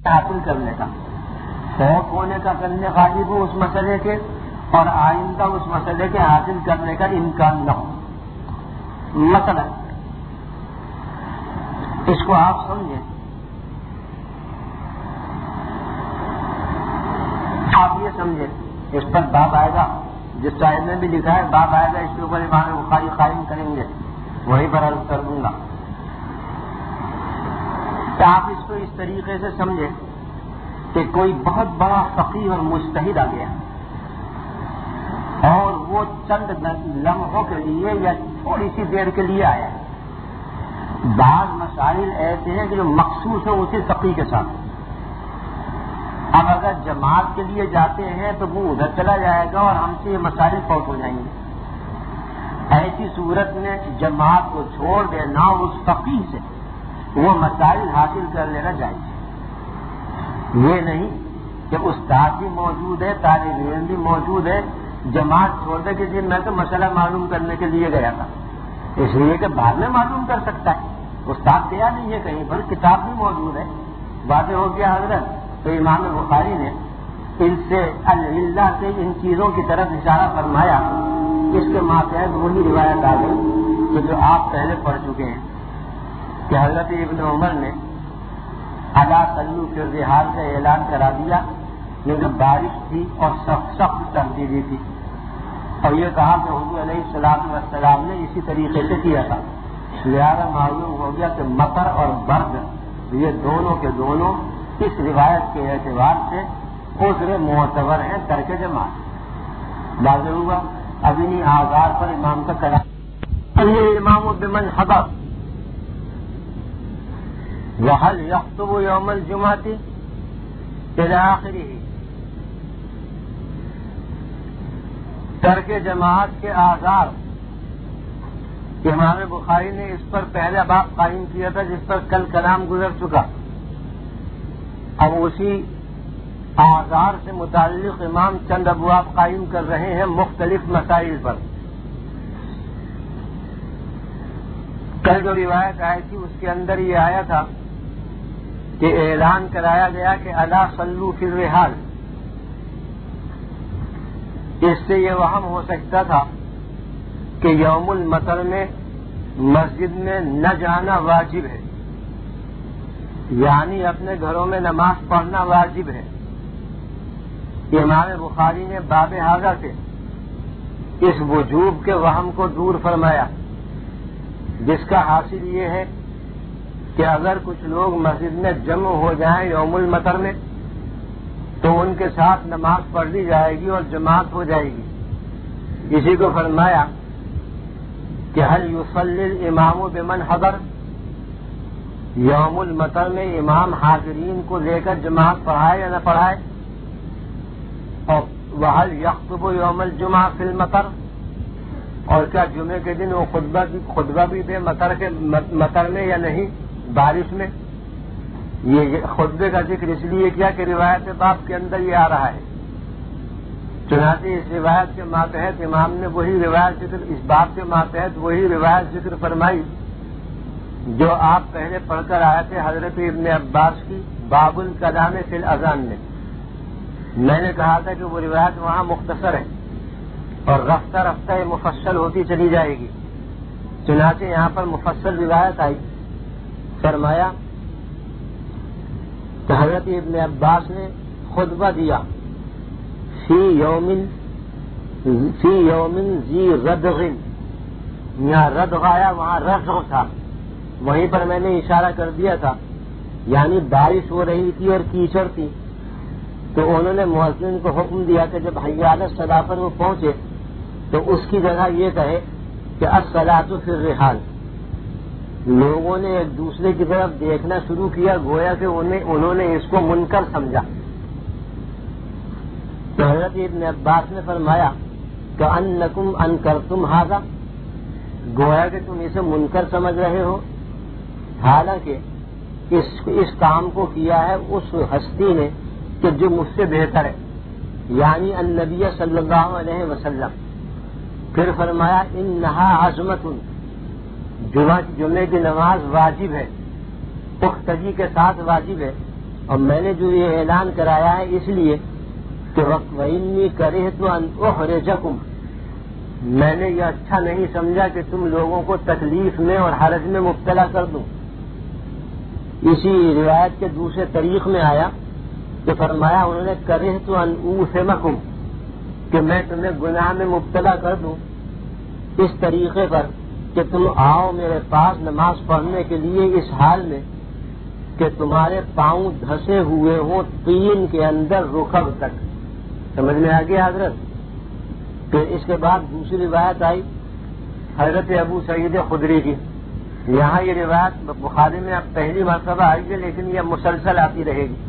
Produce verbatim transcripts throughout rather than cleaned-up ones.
حاصل کرنے کا، فوت ہونے کا کرنے غالب ہو اس مسئلے کے، اور آئندہ اس مسئلے کے حاصل کرنے کا امکان نہ ہو۔ مثلا اس کو آپ سمجھیں، آپ یہ سمجھیں، اس پر باب آئے گا، جس صاحب نے بھی لکھا ہے باب آئے گا، اس کے اوپر امام بخاری قائم کریں گے، وہیں پر عرض کر دوں گا۔ تو آپ اس کو اس طریقے سے سمجھیں کہ کوئی بہت بڑا فقیہ اور مجتہد آ گیا، اور وہ چند لمحوں کے لیے یا تھوڑی سی دیر کے لیے آیا۔ بعض مسائل ایسے ہیں کہ جو مخصوص ہے اسی فقیہ کے ساتھ۔ اب اگر جماعت کے لیے جاتے ہیں تو وہ ادھر چلا جائے گا اور ہم سے یہ مسائل فوت ہو جائیں گے۔ ایسی صورت میں جماعت کو چھوڑ دینا اس فقیہ سے وہ مسائل حاصل کر لینا چاہیے۔ یہ نہیں کہ استاد بھی موجود ہے، طالب علم بھی موجود ہے، جماعت چھوڑ دے کہ جی میں تو مسئلہ معلوم کرنے کے لیے گیا تھا، اس لیے کہ بعد میں معلوم کر سکتا ہے، استاد گیا نہیں ہے کہیں پر، کتاب بھی موجود ہے، واضح ہو گیا حضرت۔ تو امام بخاری نے ان سے اللہ سے ان چیزوں کی طرف اشارہ فرمایا، اس کے ماتحت وہی روایت آ گئی کہ جو آپ پہلے پڑھ چکے ہیں کہ حضرت ابن عمر نے الا صلو فی الرحال کا اعلان کرا دیا، کیونکہ بارش تھی اور سخت سخت سردی بھی تھی، اور یہ کہا کہ حضور علیہ السلام والسلام نے اسی طریقے سے کیا تھا، لہذا معلوم ہو گیا کہ مطر اور برد یہ دونوں کے دونوں اس روایت کے اعتبار سے عذر معتبر ہیں ترک جماعت۔ واضح ہوا۔ اب انہیں آزار پر امام کا کلام امام بمن حضر وهل يخطب يوم الجمعة إلى آخره۔ ترک جماعت کے آزار امام بخاری نے اس پر پہلا باب قائم کیا تھا جس پر کل کلام گزر چکا۔ اب اسی آزار سے متعلق امام چند ابواب قائم کر رہے ہیں مختلف مسائل پر۔ کل جو روایت آئی تھی اس کے اندر یہ آیا تھا کہ اعلان کرایا گیا کہ الا صلو فی الرحال، اس سے یہ وہم ہو سکتا تھا کہ یوم المطر میں مسجد میں نہ جانا واجب ہے، یعنی اپنے گھروں میں نماز پڑھنا واجب ہے۔ امام بخاری نے باب ھذا سے اس وجوب کے وہم کو دور فرمایا، جس کا حاصل یہ ہے کہ اگر کچھ لوگ مسجد میں جمع ہو جائیں یوم المطر میں تو ان کے ساتھ نماز پڑھ لی جائے گی اور جماعت ہو جائے گی۔ اسی کو فرمایا کہ هل يصلي الامام بمن حضر، یوم المطر میں امام حاضرین کو لے کر جماعت پڑھائے یا نہ پڑھائے، اور وهل يخطب يوم الجمعہ فی المطر، اور کیا جمعے کے دن وہ خطبہ خطبہ بھی دے مطر کے مطر میں یا نہیں، بارش میں۔ یہ خطبے کا ذکر اس لیے کیا کہ روایت باب کے اندر یہ آ رہا ہے، چنانچہ اس روایت کے ماتحت امام نے وہی روایت ذکر اس باب کے ماتحت وہی روایت ذکر فرمائی جو آپ پہلے پڑھ کر آئے تھے حضرت ابن عباس کی باب الکلام فی الاذان میں۔ میں نے کہا تھا کہ وہ روایت وہاں مختصر ہے اور رفتہ رفتہ مفصل ہوتی چلی جائے گی، چنانچہ یہاں پر مفصل روایت آئی۔ فرمایا کہ حضرت ابن عباس نے خطبہ دیا فی یومن فی یومن ذی ردغ، یہاں ردغ آیا وہاں رزغ تھا، وہیں پر میں نے اشارہ کر دیا تھا، یعنی بارش ہو رہی تھی اور کیچڑ تھی، تو انہوں نے مؤذن کو حکم دیا کہ جب حی علی الصلاۃ پر وہ پہنچے تو اس کی جگہ یہ کہے کہ الصلاۃ فی الرحال۔ لوگوں نے ایک دوسرے کی طرف دیکھنا شروع کیا، گویا کہ انہیں انہوں نے اس کو منکر سمجھا۔ تو حضرت ابن عباس نے فرمایا کہ انکم انکرتم ھذا، گویا کہ تم اسے منکر سمجھ رہے ہو، حالانکہ اس اس کام کو کیا ہے اس ہستی نے کہ جو مجھ سے بہتر ہے، یعنی النبی صلی اللہ علیہ وسلم۔ پھر فرمایا انہا عظمت، جمعہ جمعے کی نماز واجب ہے، پختگی کے ساتھ واجب ہے، اور میں نے جو یہ اعلان کرایا ہے اس لیے کہ وَإِنِّي كَرِهْتُ أَنْ أُحْرِجَكُمْ، میں نے یہ اچھا نہیں سمجھا کہ تم لوگوں کو تکلیف میں اور حرج میں مبتلا کر دوں۔ اسی روایت کے دوسرے طریق میں آیا کہ فرمایا انہوں نے کرہت ان اوثمکم، کہ میں تمہیں گناہ میں مبتلا کر دوں اس طریقے پر کہ تم آؤ میرے پاس نماز پڑھنے کے لیے اس حال میں کہ تمہارے پاؤں دھسے ہوئے ہوں طین کے اندر رکب تک۔ سمجھ میں آ گیا حضرت؟ پھر اس کے بعد دوسری روایت آئی حضرت ابو سعید خدری کی۔ یہاں یہ روایت بخاری میں اب پہلی مرتبہ آئی ہے، لیکن یہ مسلسل آتی رہے گی۔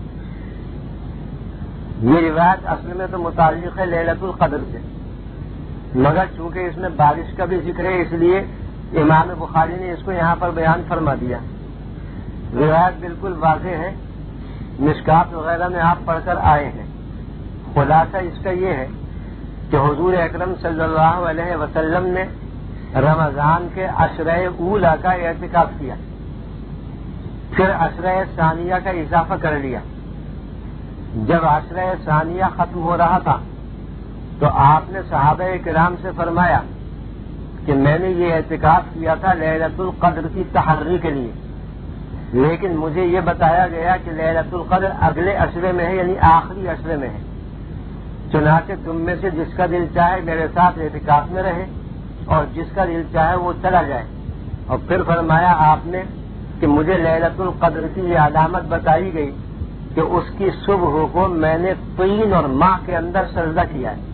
یہ روایت اصل میں تو متعلق ہے لیلۃ القدر سے، مگر چونکہ اس میں بارش کا بھی ذکر ہے اس لیے امام بخاری نے اس کو یہاں پر بیان فرما دیا۔ روایت بالکل واضح ہے، مشکات وغیرہ میں آپ پڑھ کر آئے ہیں۔ خلاصہ اس کا یہ ہے کہ حضور اکرم صلی اللہ علیہ وسلم نے رمضان کے عشرہ اولا کا اعتکاف کیا، پھر عشرہ ثانیہ کا اضافہ کر لیا۔ جب عشرہ ثانیہ ختم ہو رہا تھا تو آپ نے صحابہ کرام سے فرمایا کہ میں نے یہ اعتکاف کیا تھا لیلۃ القدر کی تحری کے لیے، لیکن مجھے یہ بتایا گیا کہ لیلۃ القدر اگلے عشرے میں ہے، یعنی آخری عشرے میں ہے، چنانچہ تم میں سے جس کا دل چاہے میرے ساتھ اعتکاف میں رہے اور جس کا دل چاہے وہ چلا جائے۔ اور پھر فرمایا آپ نے کہ مجھے لیلۃ القدر کی یہ علامت بتائی گئی کہ اس کی صبح کو میں نے طین اور ماہ کے اندر سجدہ کیا ہے۔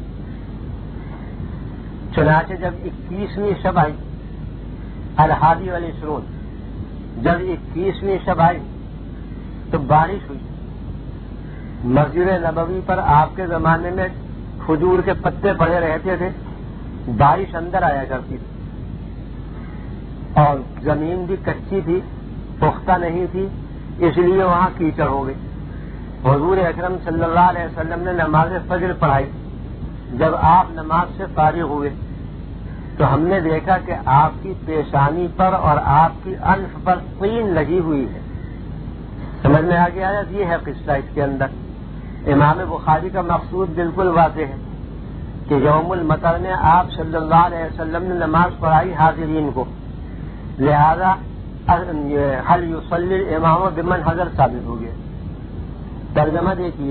چنانچہ جب اکیسویں شب آئی الحادی والعشرون، جب اکیسویں شب آئی تو بارش ہوئی۔ مسجد نبوی پر آپ کے زمانے میں کھجور کے پتے پڑے رہتے تھے، بارش اندر آیا کرتی تھی اور زمین بھی کچی تھی، پختہ نہیں تھی، اس لیے وہاں کیچڑ ہو گئی۔ حضور اکرم صلی اللہ علیہ وسلم نے نماز فجر پڑھائی۔ جب آپ نماز سے فارغ ہوئے تو ہم نے دیکھا کہ آپ کی پیشانی پر اور آپ کی انف پر طین لگی ہوئی ہے۔ سمجھ میں آ گیا؟ یہ ہے قصہ اس کے اندر۔ امام بخاری کا مقصود بالکل واضح ہے کہ یوم المطر میں آپ صلی اللہ علیہ وسلم نے نماز پڑھائی حاضرین کو، لہذا حل یصلی الامام بمن حضر ثابت ہو گیا۔ ترجمہ دیکھیے،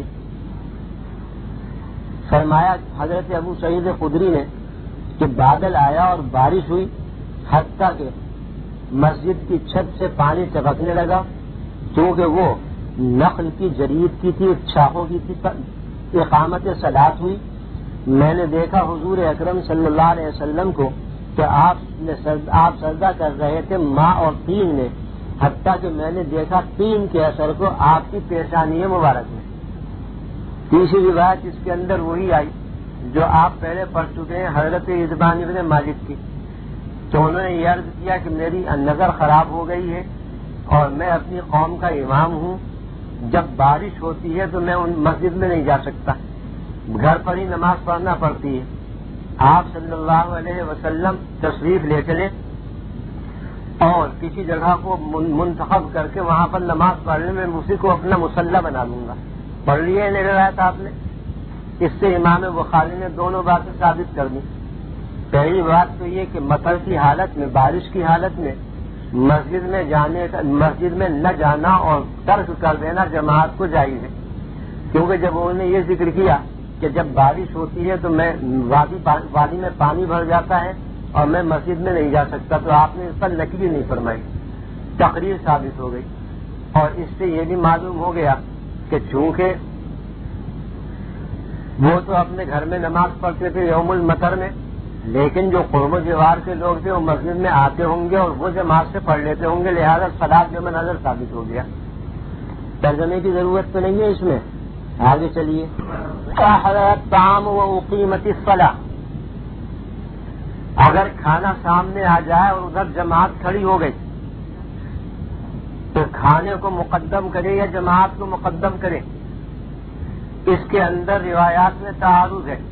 فرمایا حضرت ابو سعید خدری نے کہ بادل آیا اور بارش ہوئی، حتیٰ کہ مسجد کی چھت سے پانی ٹپکنے لگا، کیونکہ وہ نخل کی جرید کی تھی، شاخوں کی تھی۔ اقامت صلاۃ ہوئی، میں نے دیکھا حضور اکرم صلی اللہ علیہ وسلم کو کہ آپ نے آپ سجدہ کر رہے تھے ماء اور طین میں، حتیٰ کہ میں نے دیکھا طین کے اثر کو آپ کی پیشانی مبارک میں۔ تیسری روایت اس کے اندر وہی آئی جو آپ پہلے پڑھ چکے ہیں، حضرت عثمان بن مالک کی، تو انہوں نے یہ عرض کیا کہ میری نظر خراب ہو گئی ہے اور میں اپنی قوم کا امام ہوں، جب بارش ہوتی ہے تو میں ان مسجد میں نہیں جا سکتا، گھر پر ہی نماز پڑھنا پڑتی ہے۔ آپ صلی اللہ علیہ وسلم تشریف لے چلے اور کسی جگہ کو منتخب کر کے وہاں پر نماز پڑھنے میں اسی کو اپنا مسلح بنا لوں گا۔ پڑھ لیے نہیں روایت آپ نے؟ اس سے امام بخاری نے دونوں باتیں ثابت کر دی۔ پہلی بات تو یہ کہ مطر کی حالت میں، بارش کی حالت میں مسجد میں جانے کا، مسجد میں نہ جانا اور ترک کر دینا جماعت کو جائز ہے، کیونکہ جب انہوں نے یہ ذکر کیا کہ جب بارش ہوتی ہے تو میں وادی وادی میں پانی بھر جاتا ہے اور میں مسجد میں نہیں جا سکتا، تو آپ نے اس پر نقلی نہیں فرمائی، تقریر ثابت ہو گئی۔ اور اس سے یہ بھی معلوم ہو گیا کہ چونکہ وہ تو اپنے گھر میں نماز پڑھتے تھے یوم المطر میں، لیکن جو قرب و جوار کے لوگ تھے وہ مسجد میں آتے ہوں گے اور وہ جماعت سے پڑھ لیتے ہوں گے، لہذا صلاۃ بمن نظر ثابت ہو گیا۔ ترجمے کی ضرورت تو نہیں ہے اس میں، آگے چلیے۔ طعام و اقیمت الصلاۃ، اگر کھانا سامنے آ جائے اور ادھر جماعت کھڑی ہو گئی تو کھانے کو مقدم کرے یا جماعت کو مقدم کرے؟ اس کے اندر روایات میں تعارض ہے۔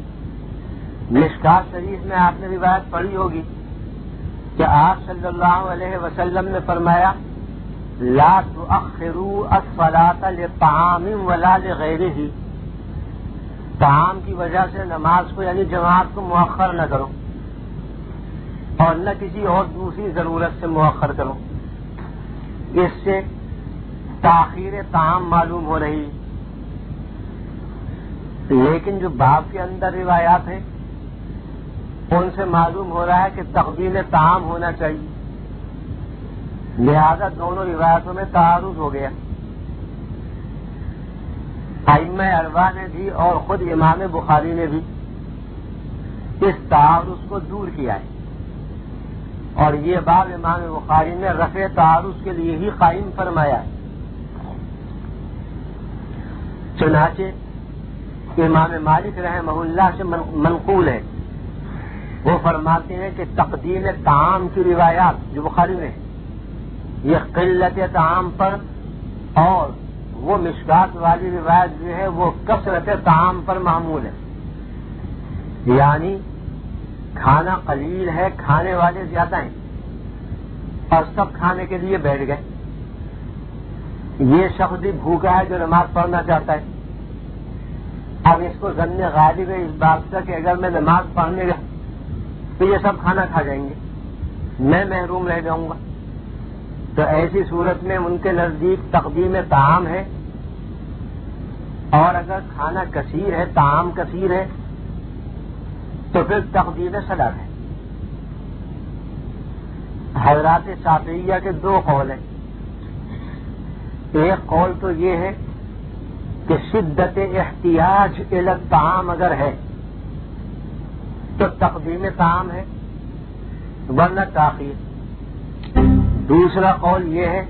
مشکات شریف میں آپ نے روایت پڑھی ہوگی کہ آپ صلی اللہ علیہ وسلم نے فرمایا لا تؤخروا الصلاة للطعام ولا لغیرہ، طعام کی وجہ سے نماز کو یعنی جماعت کو مؤخر نہ کرو اور نہ کسی اور دوسری ضرورت سے مؤخر کرو. اس سے تاخیر طعام معلوم ہو رہی. لیکن جو باب کے اندر روایات ہیں ان سے معلوم ہو رہا ہے کہ تقدیم طعام ہونا چاہیے، لہذا دونوں روایتوں میں تعارض ہو گیا. ائمہ اربعہ نے بھی اور خود امام بخاری نے بھی اس تعارض کو دور کیا ہے، اور یہ باب امام بخاری نے رفع تعارض کے لیے ہی قائم فرمایا ہے. چنانچہ امام مالک رحمہ اللہ سے منقول ہے، وہ فرماتے ہیں کہ تقدیم طعام کی روایات جو بخاری میں یہ قلت طعام پر، اور وہ مشکات والی روایت جو ہے وہ کثرت طعام پر محمول ہے، یعنی کھانا قلیل ہے، کھانے والے زیادہ ہیں اور سب کھانے کے لیے بیٹھ گئے. یہ شخص بھی بھوکا ہے جو نماز پڑھنا چاہتا ہے. اب اس کو ظن غالب ہے اس بات کا کہ اگر میں نماز پڑھنے گیا تو یہ سب کھانا کھا جائیں گے، میں محروم رہ جاؤں گا. تو ایسی صورت میں ان کے نزدیک تقدیم طعام ہے، اور اگر کھانا کثیر ہے، طعام کثیر ہے، تو پھر تقدیم صلاۃ ہے. حضرات شافعیہ کے دو قول ہیں. ایک قول تو یہ ہے کہ شدت احتیاج الی الطعام اگر ہے تو تقدیم طعام ہے ورنہ تاخیر. دوسرا قول یہ ہے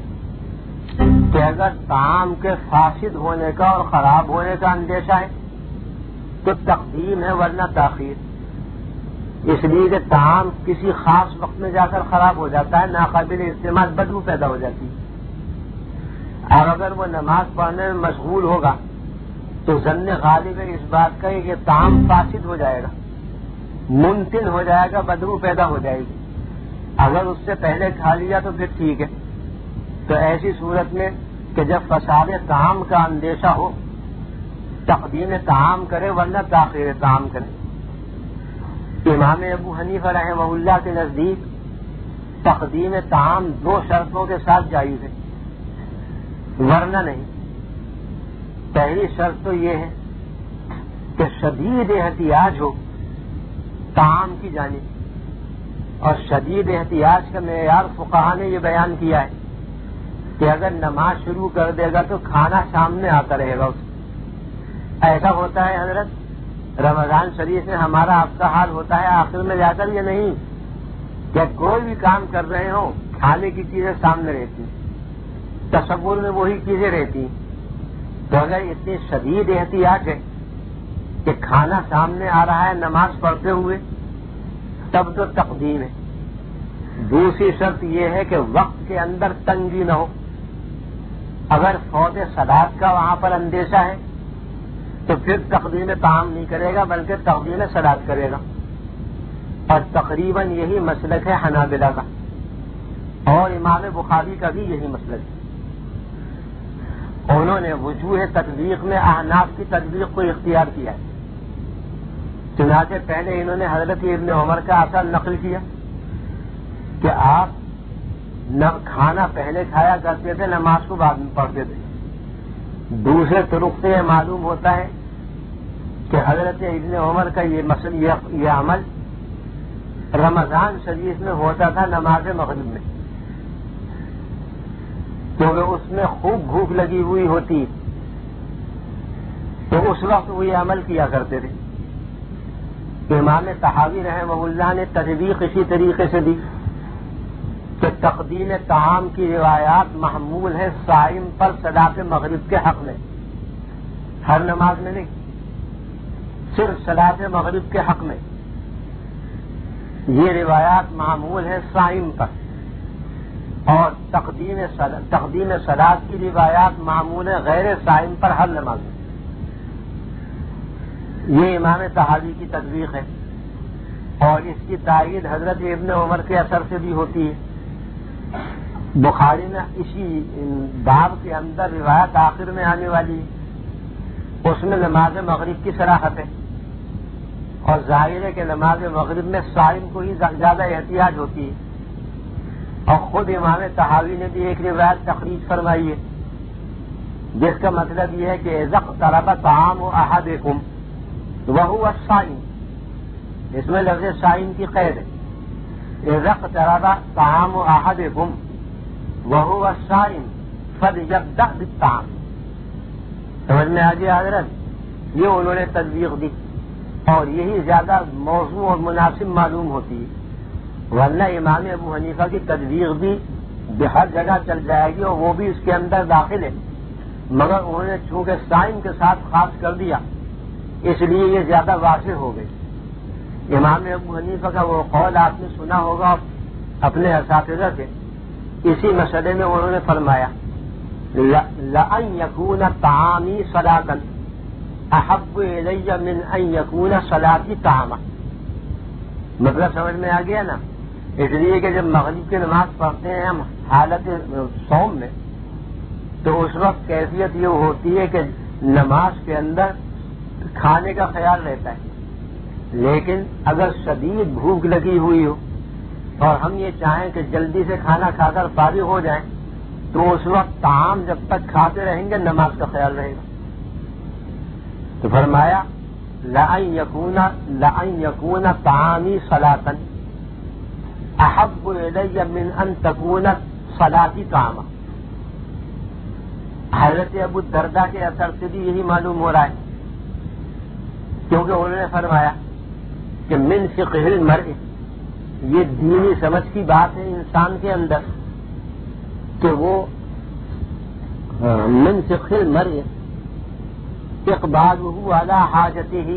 کہ اگر طعام کے فاسد ہونے کا اور خراب ہونے کا اندیشہ ہے تو تقدیم ہے ورنہ تاخیر، اس لیے کہ طعام کسی خاص وقت میں جا کر خراب ہو جاتا ہے، ناقابل استعمال بدبو پیدا ہو جاتی ہے. اور اگر وہ نماز پڑھنے میں مشغول ہوگا تو ظن غالب ہے اس بات کا کہ طعام فاسد ہو جائے گا، منتن ہو جائے گا، بدبو پیدا ہو جائے گی. اگر اس سے پہلے کھا لیا تو پھر ٹھیک ہے. تو ایسی صورت میں کہ جب فساد طعام کا اندیشہ ہو تقدیم طعام کرے ورنہ تاخیر طعام کرے. امام ابو حنیفہ رحمہ اللہ کے نزدیک تقدیم طعام دو شرطوں کے ساتھ جائز ہے ورنہ نہیں. پہلی شرط تو یہ ہے کہ شدید احتیاج ہو طعام کی جانب، اور شدید احتیاج کا معیار فقہا نے یہ بیان کیا ہے کہ اگر نماز شروع کر دے گا تو کھانا سامنے آتا رہے گا اسے. ایسا ہوتا ہے حضرت رمضان شریف میں ہمارا آپ کا حال ہوتا ہے آخر میں جا کر یہ نہیں کہ کوئی بھی کام کر رہے ہوں کھانے کی چیزیں سامنے رہتی، تصور میں وہی چیزیں رہتی. تو اگر اتنی شدید احتیاج ہے کہ کھانا سامنے آ رہا ہے نماز پڑھتے ہوئے تب تو تقدیم ہے. دوسری شرط یہ ہے کہ وقت کے اندر تنگی نہ ہو. اگر فوت صلاۃ کا وہاں پر اندیشہ ہے تو پھر تقدیم طعام نہیں کرے گا بلکہ تقدیم صلاۃ کرے گا. اور تقریباً یہی مسلک ہے حنابلہ کا، اور امام بخاری کا بھی یہی مسلک ہے. انہوں نے وجوہ تطبیق میں احناف کی تطبیق کو اختیار کیا ہے. چنانچہ پہلے انہوں نے حضرت ابن عمر کا اثر نقل کیا کہ آپ کھانا پہلے کھایا کرتے تھے، نماز کو بعد میں پڑھتے تھے. دوسرے طرق سے یہ معلوم ہوتا ہے کہ حضرت ابن عمر کا یہ مسئلہ یہ, یہ عمل رمضان شریف میں ہوتا تھا نماز مغرب میں، کیونکہ اس میں خوب بھوک لگی ہوئی ہوتی تو اس وقت وہ یہ عمل کیا کرتے تھے. امام طحاوی رحمہ اللہ نے تطبیق اسی طریقے سے دی کہ تقدیم طعام کی روایات محمول ہے صائم پر صلاۃ مغرب کے حق میں، ہر نماز میں نہیں، صرف صلاۃ مغرب کے حق میں یہ روایات معمول ہے صائم پر. اور تقدیم تقدیم صلاۃ کی روایات معمول ہے غیر صائم پر ہر نماز میں. یہ امام طحاوی کی تطبیق ہے، اور اس کی تائید حضرت ابن عمر کے اثر سے بھی ہوتی ہے. بخاری میں اسی باب کے اندر روایت آخر میں آنے والی اس میں نماز مغرب کی صراحت ہے، اور ظاہر ہے کہ نماز مغرب میں صائم کو ہی زیادہ احتیاج ہوتی ہے، اور خود امام طحاوی نے بھی ایک روایت تخریج فرمائی ہے جس کا مطلب یہ ہے کہ اذا اقترب طعام احدکم وهو الصائم، اس میں لفظ صائم کی قید ہے، اذا اقترب طعام احدکم وهو الصائم فليبدأ بالطعام. سمجھ میں آ گیا حضرت؟ یہ انہوں نے تدویق دی اور یہی زیادہ موضوع اور مناسب معلوم ہوتی ہے، ورنہ امام ابو حنیفہ کی تدویق بھی ہر جگہ چل جائے گی اور وہ بھی اس کے اندر داخل ہے، مگر انہوں نے چونکہ صائم کے ساتھ خاص کر دیا اس لیے یہ زیادہ واضح ہو گئی. امام ابو حنیفہ کا وہ قول آپ نے سنا ہوگا اپنے اساتذہ سے، اسی مسئلے میں انہوں نے فرمایا لَأَن يَكُونَ طَعَامِي صَلَاةً أَحَبُّ إِلَيَّ مِنْ أَن يَكُونَ صَلَاتِي طَعَامًا. مطلب سمجھ میں آ گیا نا؟ اس لیے کہ جب مغرب کی نماز پڑھتے ہیں ہم حالت صوم میں تو اس وقت کیفیت یہ ہوتی ہے کہ نماز کے اندر کھانے کا خیال رہتا ہے، لیکن اگر شدید بھوک لگی ہوئی ہو اور ہم یہ چاہیں کہ جلدی سے کھانا کھا کر فارغ ہو جائیں تو اس وقت طعام جب تک کھاتے رہیں گے نماز کا خیال رہے گا. تو فرمایا لَأَن يَكُونَ لَأَن يَكُونَ طَعَامِي صَلَاةً أَحَبُّ إِلَيَّ مِنْ أَن تَكُونَ صَلَاتِي طَعَامًا. حضرت ابو الدرداء کے اثر سے بھی یہی معلوم ہو رہا ہے، کیونکہ انہوں نے فرمایا کہ من فقہ المرء، یہ دینی سمجھ کی بات ہے انسان کے اندر کہ وہ من فقہ المرء اقبالہ علی حاجتہ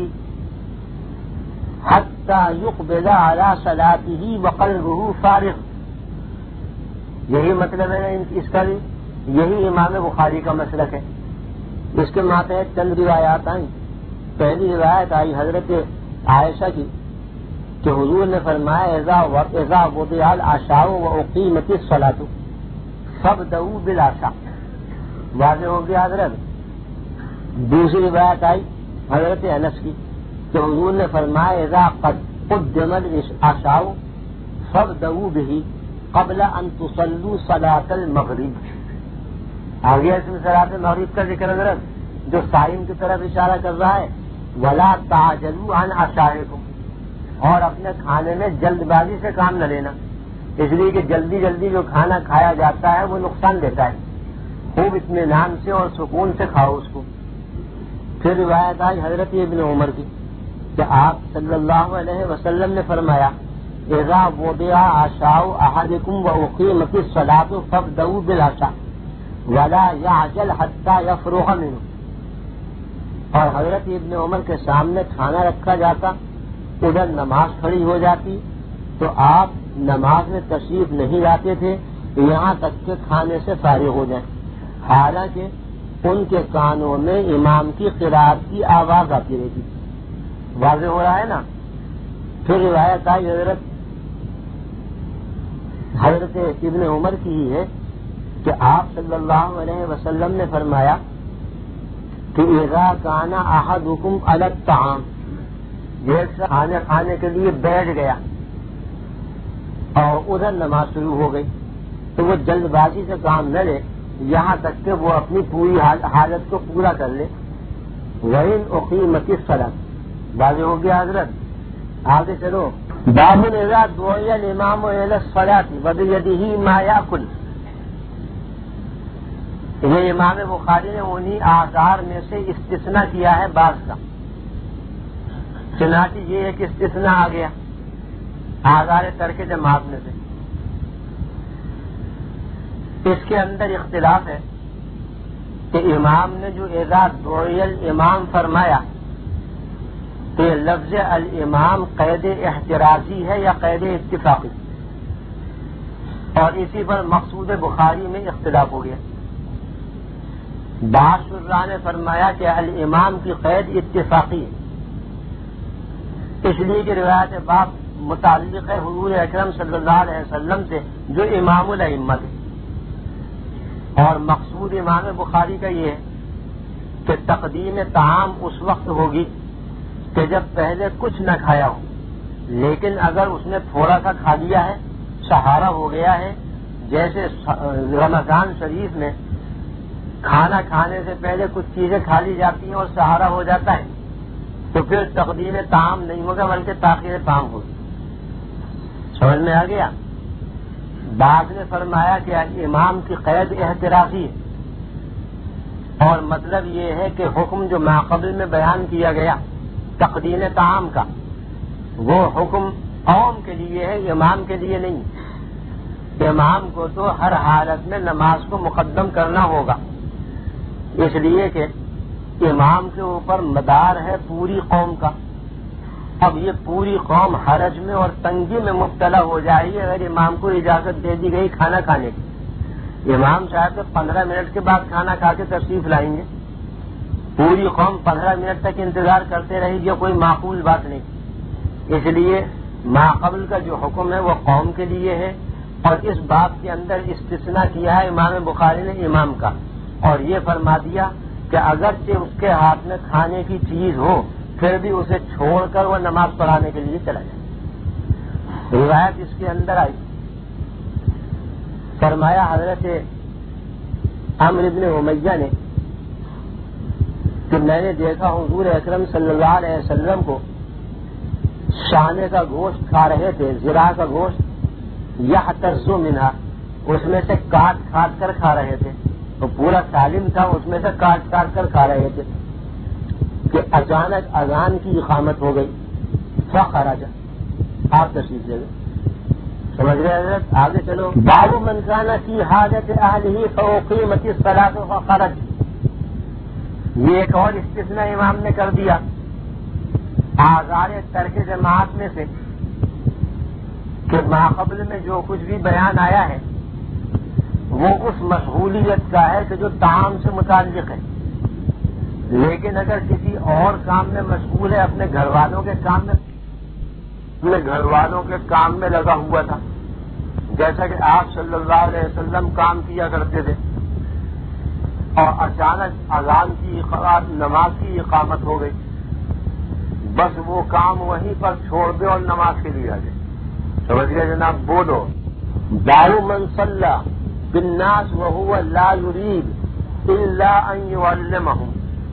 حتی یقبل علی صلاتہ وقلبہ فارغ. یہی مطلب ہے اس کا بھی، یہی امام بخاری کا مسلک ہے. اس کے ماتحت چند روایات آئیں. پہلی روایت آئی حضرت عائشہ کی کہ حضور نے فرمایا اذا وضع العشاء واقیمت الصلاۃ فابدؤوا بالعشاء. واضح ہو گیا حضرت؟ دوسری روایت آئی حضرت انس کی کہ حضور نے فرمایا اذا قد قدم العشاء فابدؤوا به قبل ان تصلوا صلاۃ المغرب. آگے اس میں صلاۃ المغرب کا ذکر حضرت جو صائم کی طرف اشارہ کر رہا ہے، ولا تعجلوا عن عشائکم، اور اپنے کھانے میں جلد بازی سے کام نہ لینا، اس لیے کہ جلدی جلدی جو کھانا کھایا جاتا ہے وہ نقصان دیتا ہے، خوب اطمینان سے اور سکون سے کھاؤ اس کو. پھر روایت آئی حضرت ابن عمر کی کہ آپ صلی اللہ علیہ وسلم نے فرمایا اذا وضع عشاء احدکم واقیمت الصلاۃ فابدؤوا بالعشاء ولا يعجل حتى يفرغ منه. اور حضرت ابن عمر کے سامنے کھانا رکھا جاتا، ادھر نماز کھڑی ہو جاتی تو آپ نماز میں تشریف نہیں لاتے تھے یہاں تک کہ کھانے سے فارغ ہو جائیں، حالانکہ ان کے کانوں میں امام کی قرات کی آواز آتی رہتی. واضح ہو رہا ہے نا؟ پھر روایت آئی حضرت حضرت ابن عمر کی ہی ہے کہ آپ صلی اللہ علیہ وسلم نے فرمایا کہ اذا کان احدکم علی الطعام، جیسے کھانے کھانے کے لیے بیٹھ گیا اور ادھر نماز شروع ہو گئی تو وہ جلد بازی سے کام نہ لے یہاں تک کہ وہ اپنی پوری حالت کو پورا کر لے. وَإِنْ أُقِيمَتِ الصَّلَاةُ. واضح ہو گیا حضرت؟ آگے چلو. باب اذا دعي الامام الى الصلاة وبيده ما يأكل. یہ امام بخاری نے انہی آثار میں سے استثناء کیا ہے بعض کا، چنانچہ یہ ایک استثناء آ گیا آثار ترک جماعت میں سے. اس کے اندر اختلاف ہے کہ امام نے جو اذا دعی الامام فرمایا تو یہ لفظ الامام قید احترازی ہے یا قید اتفاقی، اور اسی پر مقصود بخاری میں اختلاف ہو گیا. بعض شراح نے فرمایا کہ الامام کی قید اتفاقی ہے، اس لیے کہ روایت باب متعلق ہے حضور اکرم صلی اللہ علیہ وسلم سے جو امام الائمہ تھے. اور مقصود امام بخاری کا یہ ہے کہ تقدیم طعام اس وقت ہوگی کہ جب پہلے کچھ نہ کھایا ہو، لیکن اگر اس نے تھوڑا سا کھا لیا ہے، سہارا ہو گیا ہے، جیسے رمضان شریف میں کھانا کھانے سے پہلے کچھ چیزیں کھا لی جاتی ہیں اور سہارا ہو جاتا ہے، تو پھر تقدیم طعام نہیں ہوگا بلکہ تاخیر طعام ہوگی۔ سمجھ میں آ گیا؟ بعد نے فرمایا کہ امام کی قید احترازی ہے، اور مطلب یہ ہے کہ حکم جو ماقبل میں بیان کیا گیا تقدیم طعام کا، وہ حکم قوم کے لیے ہے، امام کے لیے نہیں۔ امام کو تو ہر حالت میں نماز کو مقدم کرنا ہوگا، اس لیے کہ امام کے اوپر مدار ہے پوری قوم کا۔ اب یہ پوری قوم حرج میں اور تنگی میں مبتلا ہو جائے گی اگر امام کو اجازت دے دی گئی کھانا کھانے کی۔ امام صاحب تو پندرہ منٹ کے بعد کھانا کھا کے تشریف لائیں گے، پوری قوم پندرہ منٹ تک انتظار کرتے رہے گی، کوئی معقول بات نہیں۔ اس لیے ماقبل کا جو حکم ہے وہ قوم کے لیے ہے، اور اس بات کے اندر استثناء کیا ہے امام بخاری نے امام کا، اور یہ فرما دیا کہ اگرچہ اس کے ہاتھ میں کھانے کی چیز ہو پھر بھی اسے چھوڑ کر وہ نماز پڑھانے کے لیے چلا جائے۔ روایت اس کے اندر آئی، فرمایا حضرت عمرو بن امیہ نے کہ میں نے دیکھا حضور اکرم صلی اللہ علیہ وسلم کو شانے کا گوشت کھا رہے تھے، ذرا کا گوشت، یحتز منھا، اس میں سے کاٹ کاٹ کر کھا رہے تھے، تو پورا سالم تھا، اس میں سے کاٹ کاٹ کر کھا رہے تھے کہ اچانک اذان کی اقامت ہو گئی، فخرج، آپ تشریف لے گئے۔ سمجھ گئے حضرت؟ آگے چلو، باب من کان فی حاجت اہلہ فاقیمت الصلاۃ فخرج، یہ ایک اور استثناء امام نے کر دیا آزار ترک جماعت میں سے، کہ ماقبل میں جو کچھ بھی بیان آیا ہے وہ اس مشغولیت کا ہے کہ جو طعام سے متعلق ہے، لیکن اگر کسی اور کام میں مشغول ہے، اپنے گھر والوں کے کام میں اپنے گھر والوں کے کام میں لگا ہوا تھا، جیسا کہ آپ صلی اللہ علیہ وسلم کام کیا کرتے تھے، اور اچانک اذان کی نماز کی اقامت ہو گئی، بس وہ کام وہیں پر چھوڑ دے اور نماز کے لیے آ جائے۔ سمجھ گئے جناب؟ بولو، باب من صلی بالناس وهو لا يريد الا ان يعلمهم۔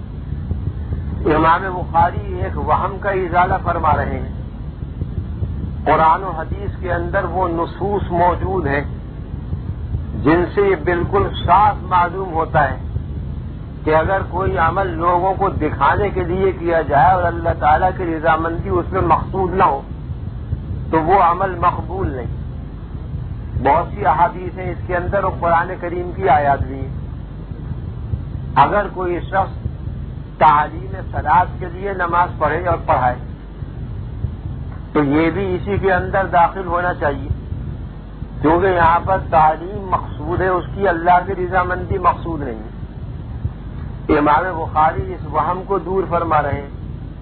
امام بخاری ایک وہم کا ازالہ فرما رہے ہیں، قرآن و حدیث کے اندر وہ نصوص موجود ہیں جن سے یہ بالکل صاف معلوم ہوتا ہے کہ اگر کوئی عمل لوگوں کو دکھانے کے لیے کیا جائے اور اللہ تعالیٰ کی رضامندی اس میں مقصود نہ ہو تو وہ عمل مقبول نہیں۔ بہت سی احادیث ہیں اس کے اندر، اور قرآن کریم کی آیات بھی ہیں۔ اگر کوئی شخص تعلیم صلاۃ کے لیے نماز پڑھے اور پڑھائے تو یہ بھی اسی کے اندر داخل ہونا چاہیے، کیونکہ یہاں پر تعلیم مقصود ہے، اس کی اللہ کی رضامندی مقصود نہیں ہے۔ امام بخاری اس وہم کو دور فرما رہے ہیں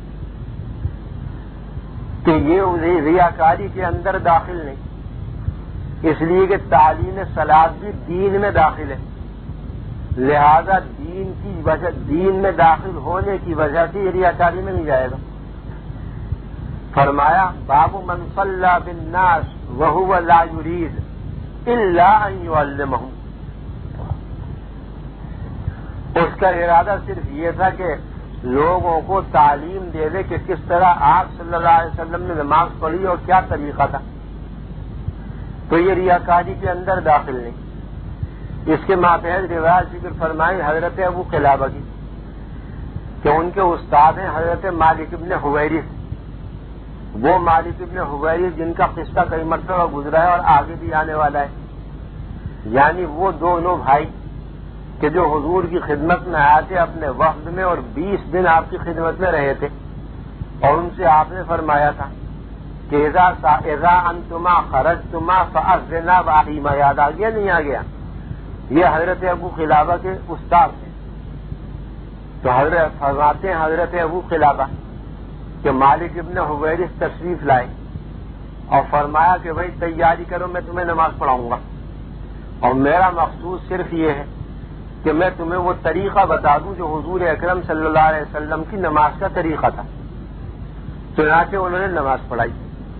کہ یہ ریاکاری کے اندر داخل نہیں، اس لیے کہ تعلیم صلاۃ بھی دین میں داخل ہے، لہذا دین کی وجہ دین میں داخل ہونے کی وجہ سے یہ ریاکاری میں نہیں جائے گا۔ فرمایا باب من صلی بالناس وهو لا يريد الا ان يعلمهم، اس کا ارادہ صرف یہ تھا کہ لوگوں کو تعلیم دے دے کہ کس طرح آپ صلی اللہ علیہ وسلم نے نماز پڑھی اور کیا طریقہ تھا، تو یہ ریاکاری کے اندر داخل نہیں۔ اس کے ماتحت روایت ذکر فرمائی حضرت ابو قلابہ کی کہ ان کے استاد ہیں حضرت مالک ابن حویرث، وہ مالک ابن حویرث جن کا قصہ کئی مرتبہ گزرا ہے اور آگے بھی آنے والا ہے، یعنی وہ دونوں بھائی کہ جو حضور کی خدمت میں آئے تھے اپنے وفد میں اور بیس دن آپ کی خدمت میں رہے تھے، اور ان سے آپ نے فرمایا تھا کہ اذا اذا انتما خرجتما فاذنا واقیما، یاد آ گیا نہیں آ گیا؟ یہ حضرت ابو قلابہ کے استاد ہیں۔ تو حضرت فرماتے ہیں حضرت ابو قلابہ کہ مالک ابن حویرث تشریف لائے اور فرمایا کہ بھائی تیاری کرو، میں تمہیں نماز پڑھاؤں گا، اور میرا مقصود صرف یہ ہے کہ میں تمہیں وہ طریقہ بتا دوں جو حضور اکرم صلی اللہ علیہ وسلم کی نماز کا طریقہ تھا. چنانچہ انہوں نے نماز پڑھائی.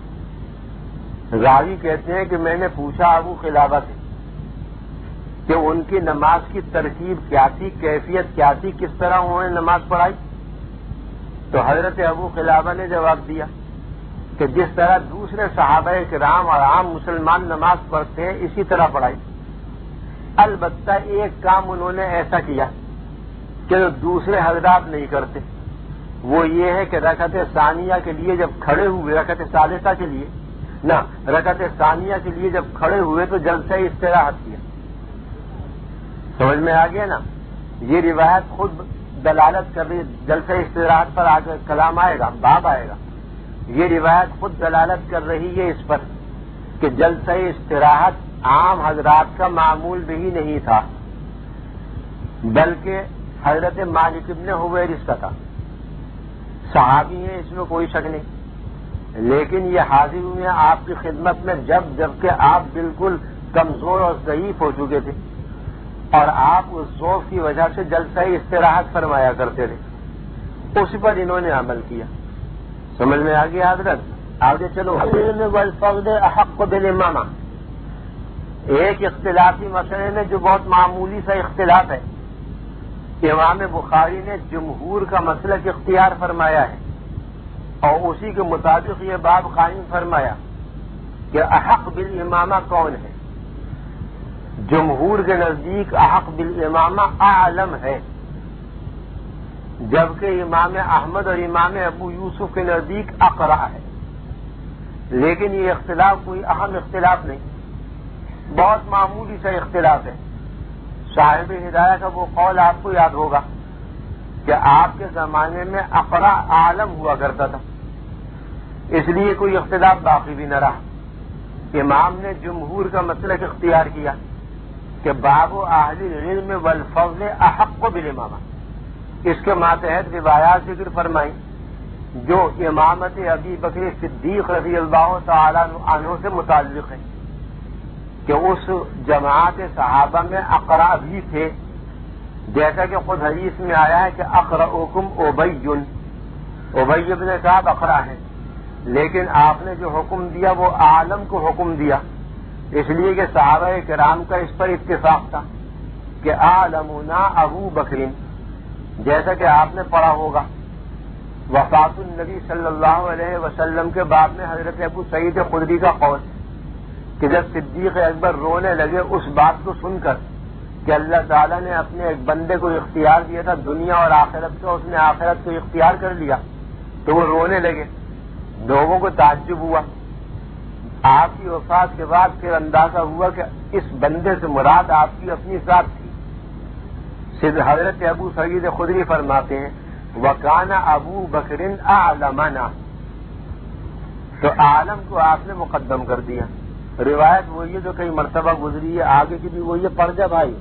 راوی کہتے ہیں کہ میں نے پوچھا ابو قلابہ سے کہ ان کی نماز کی ترتیب کیا تھی, کیفیت کیا تھی, کس طرح انہوں نے نماز پڑھائی. تو حضرت ابو قلابہ نے جواب دیا کہ جس طرح دوسرے صحابہ کرام اور عام مسلمان نماز پڑھتے ہیں اسی طرح پڑھائی. البتہ ایک کام انہوں نے ایسا کیا کہ جو دوسرے حضرات نہیں کرتے, وہ یہ ہے کہ رکعت ثانیہ کے لیے جب کھڑے ہوئے, رکعت ثالثہ کے لیے نہ رکعت ثانیہ کے لیے جب کھڑے ہوئے تو جلسہ استراحت کیا. سمجھ میں آ گیا نا. یہ روایت خود دلالت کر رہی, جلسہ استراحت پر آگے کلام آئے گا, باب آئے گا. یہ روایت خود دلالت کر رہی ہے اس پر کہ جلسہ استراحت عام حضرات کا معمول بھی نہیں تھا, بلکہ حضرت مالک ابن حویرث کا تھا. صحابی ہیں, اس میں کوئی شک نہیں, لیکن یہ حاضر ہوئے آپ کی خدمت میں جب جبکہ آپ بالکل کمزور اور ضعیف ہو چکے تھے, اور آپ اس ضعف کی وجہ سے جلسہ استراحت فرمایا کرتے تھے. اس پر انہوں نے عمل کیا. سمجھ میں آ گیا حضرت. آگے چلو. والفضل احق بالامامہ, ایک اختلافی مسئلے میں جو بہت معمولی سا اختلاف ہے, امام بخاری نے جمہور کا مسلک اختیار فرمایا ہے اور اسی کے مطابق یہ باب قائم فرمایا کہ احق بالامامہ کون ہے. جمہور کے نزدیک احق بالامامہ اعلم ہے, جبکہ امام احمد اور امام ابو یوسف کے نزدیک اقرا ہے. لیکن یہ اختلاف کوئی اہم اختلاف نہیں, بہت معمولی سا اختلاف ہے. صاحب ہدایہ کا وہ قول آپ کو یاد ہوگا کہ آپ کے زمانے میں اقرا عالم ہوا کرتا تھا, اس لیے کوئی اختلاف باقی بھی نہ رہا. امام نے جمہور کا مسلک اختیار کیا کہ باب اہل العلم والفضل احق بالامامہ. اس کے ماتحت روایات ذکر فرمائی جو امامت ابی بکر صدیق رضی اللہ تعالیٰ عنہ سے متعلق ہے کہ اس جماعت صحابہ میں اقرا بھی تھے, جیسا کہ خود حدیث میں آیا ہے کہ اقرؤکم ابی, ابی بن کعب اقرا ہے, لیکن آپ نے جو حکم دیا وہ عالم کو حکم دیا, اس لیے کہ صحابہ کرام کا اس پر اتفاق تھا کہ عالمنا ابو بکر, جیسا کہ آپ نے پڑھا ہوگا وفات النبی صلی اللہ علیہ وسلم کے بعد میں حضرت ابو سعید خدری کا قول کہ جب صدیق اکبر رونے لگے اس بات کو سن کر کہ اللہ تعالیٰ نے اپنے ایک بندے کو اختیار دیا تھا دنیا اور آخرت کا, اس نے آخرت کو اختیار کر لیا, تو وہ رونے لگے. لوگوں کو تعجب ہوا. آپ کی وفات کے بعد پھر اندازہ ہوا کہ اس بندے سے مراد آپ کی اپنی ذات تھی. حضرت ابو سعید خدری فرماتے ہیں وَكَانَ ابو بکر اعلمنا, تو عالم کو آپ نے مقدم کر دیا. روایت وہی ہے جو کئی مرتبہ گزری ہے, آگے کی بھی وہی ہے, پڑھ جا بھائی.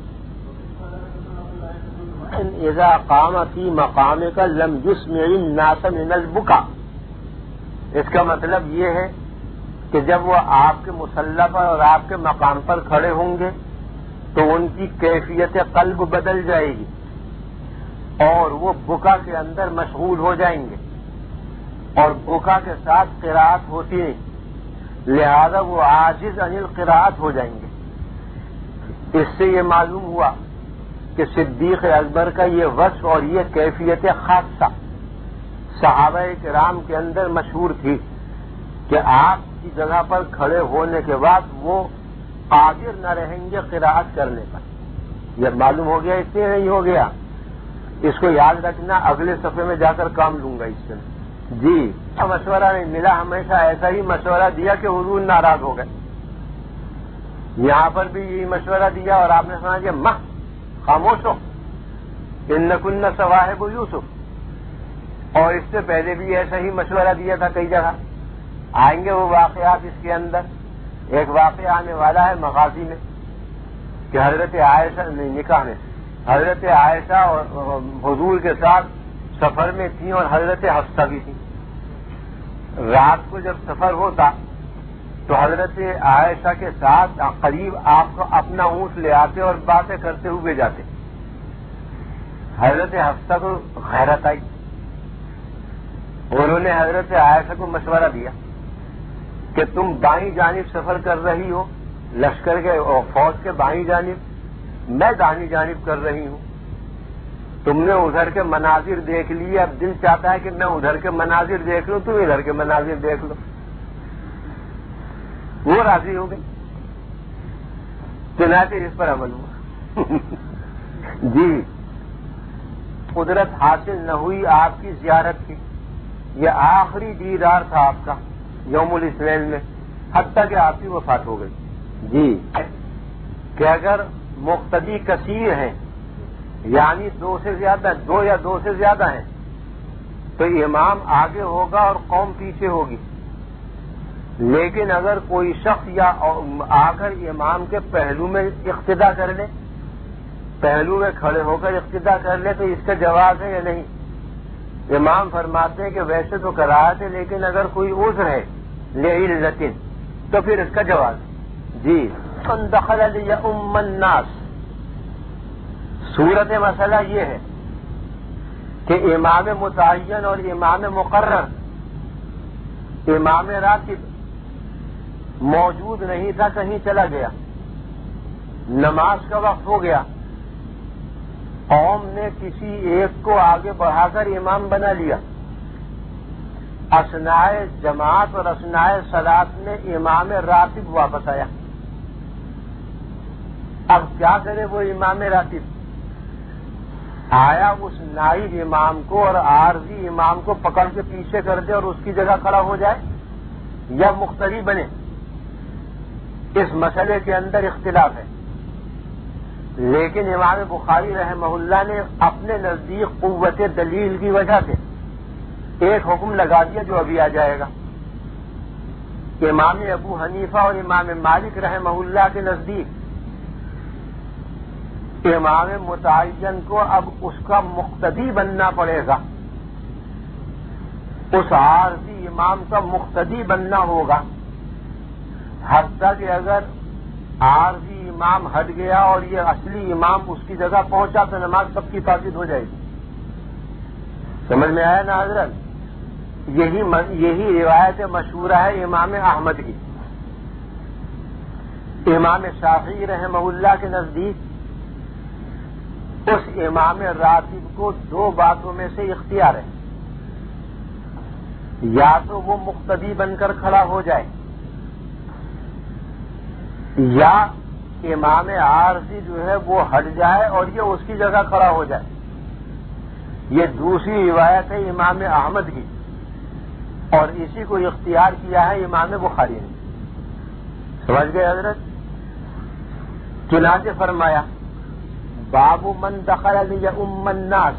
اذا قام فی مقامک لم یسمع الناس من البکا, اس کا مطلب یہ ہے کہ جب وہ آپ کے مصلی پر اور آپ کے مقام پر کھڑے ہوں گے تو ان کی کیفیت قلب بدل جائے گی اور وہ بکا کے اندر مشغول ہو جائیں گے, اور بکا کے ساتھ قرات ہوتی نہیں, لہذا وہ عاجز عن القراءت ہو جائیں گے. اس سے یہ معلوم ہوا کہ صدیق اکبر کا یہ وصف اور یہ کیفیت خاصہ صحابہ کرام کے اندر مشہور تھی کہ آپ کی جگہ پر کھڑے ہونے کے بعد وہ قادر نہ رہیں گے قراءت کرنے پر. یہ معلوم ہو گیا, اس سے نہیں ہو گیا, اس کو یاد رکھنا, اگلے صفحے میں جا کر کام لوں گا اس سے. جی مشورہ نہیں ملا, ہمیشہ ایسا ہی مشورہ دیا کہ حضور ناراض ہو گئے. یہاں پر بھی یہی مشورہ دیا اور آپ نے سنا کہ ماں خاموش ہو, انکن صواحب یوسف, اور اس سے پہلے بھی ایسا ہی مشورہ دیا تھا کئی جگہ. آئیں گے وہ واقعات اس کے اندر. ایک واقعہ آنے والا ہے مغازی میں کہ حضرت عائشہ نکاح میں حضرت عائشہ اور حضور کے ساتھ سفر میں تھیں اور حضرت حفصہ بھی تھی. رات کو جب سفر ہوتا تو حضرت عائشہ کے ساتھ قریب آپ کو اپنا اونٹ لے آتے اور باتیں کرتے ہوئے جاتے. حضرت حفصہ کو غیرت آئی، انہوں نے حضرت عائشہ کو مشورہ دیا کہ تم بائیں جانب سفر کر رہی ہو، لشکر کے فوج کے بائیں جانب، میں دائیں جانب کر رہی ہوں، تم نے ادھر کے مناظر دیکھ لیے، اب دل چاہتا ہے کہ میں ادھر کے مناظر دیکھ لوں، تم ادھر کے مناظر دیکھ لو۔ وہ راضی ہو گئی، چنانچہ اس پر عمل ہوا۔ جی قدرت حاصل نہ ہوئی آپ کی زیارت کی، یہ آخری دیدار تھا آپ کا یوم الاثنین میں، حتیٰ کہ آپ کی وفات ہو گئی۔ جی کہ اگر مقتدی کثیر ہیں، یعنی دو سے زیادہ، دو یا دو سے زیادہ ہیں، تو امام آگے ہوگا اور قوم پیچھے ہوگی، لیکن اگر کوئی شخص یا آ کر امام کے پہلو میں اقتدا کر لے، پہلو میں کھڑے ہو کر اقتدا کر لے، تو اس کا جواز ہے یا نہیں؟ امام فرماتے ہیں کہ ویسے تو کراہت ہے، لیکن اگر کوئی عذر ہے لعلت تو پھر اس کا جواز ہے۔ جی من دخل لیؤم الناس، صورت مسئلہ یہ ہے کہ امام متعین اور امام مقرر، امام راتب موجود نہیں تھا، کہیں چلا گیا، نماز کا وقت ہو گیا، قوم نے کسی ایک کو آگے بڑھا کر امام بنا لیا، اثناء جماعت اور اثناء صلاۃ میں امام راتب واپس آیا۔ اب کیا کرے وہ امام راتب؟ آیا اس نائب امام کو اور عارضی امام کو پکڑ کے پیچھے کر دے اور اس کی جگہ کھڑا ہو جائے، یا مقتدی بنے؟ اس مسئلے کے اندر اختلاف ہے، لیکن امام بخاری رحمہ اللہ نے اپنے نزدیک قوت دلیل کی وجہ سے ایک حکم لگا دیا جو ابھی آ جائے گا۔ امام ابو حنیفہ اور امام مالک رحمہ اللہ کے نزدیک امام متعین کو اب اس کا مقتدی بننا پڑے گا، اس عارضی امام کا مقتدی بننا ہوگا، حتیٰ کہ اگر عارضی امام ہٹ گیا اور یہ اصلی امام اس کی جگہ پہنچا تو نماز سب کی فاسد ہو جائے گی۔ سمجھ میں آیا نا حضرت؟ یہی یہی روایت مشہورہ ہے امام احمد کی۔ امام شافعی رحمہ اللہ کے نزدیک اس امام راتب کو دو باتوں میں سے اختیار ہے، یا تو وہ مقتدی بن کر کھڑا ہو جائے، یا امام عارضی جو ہے وہ ہٹ جائے اور یہ اس کی جگہ کھڑا ہو جائے۔ یہ دوسری روایت ہے امام احمد کی، اور اسی کو اختیار کیا ہے امام بخاری نے۔ سمجھ گئے حضرت؟ چنانچہ فرمایا باب من دخل لیؤم الناس،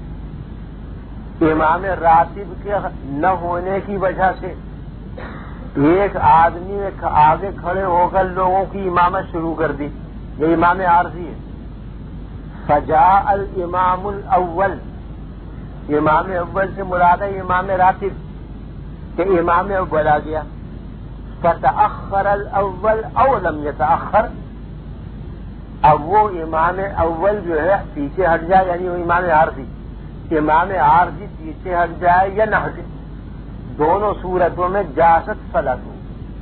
امام راتب کے نہ ہونے کی وجہ سے ایک آدمی آگے کھڑے ہو کر لوگوں کی امامت شروع کر دی، یہ امام عارضی ہے۔ فجاء الامام الاول، امام اول سے مراد ہے امام راتب کہ امام اول آ گیا۔ فتأخر الاول او لم يتأخر، اب وہ امام اول جو ہے پیچھے ہٹ جائے، یعنی وہ امام عارضی، امام عارضی پیچھے ہٹ جائے یا نہ ہٹے، دونوں صورتوں میں جازت صلاۃ ہو۔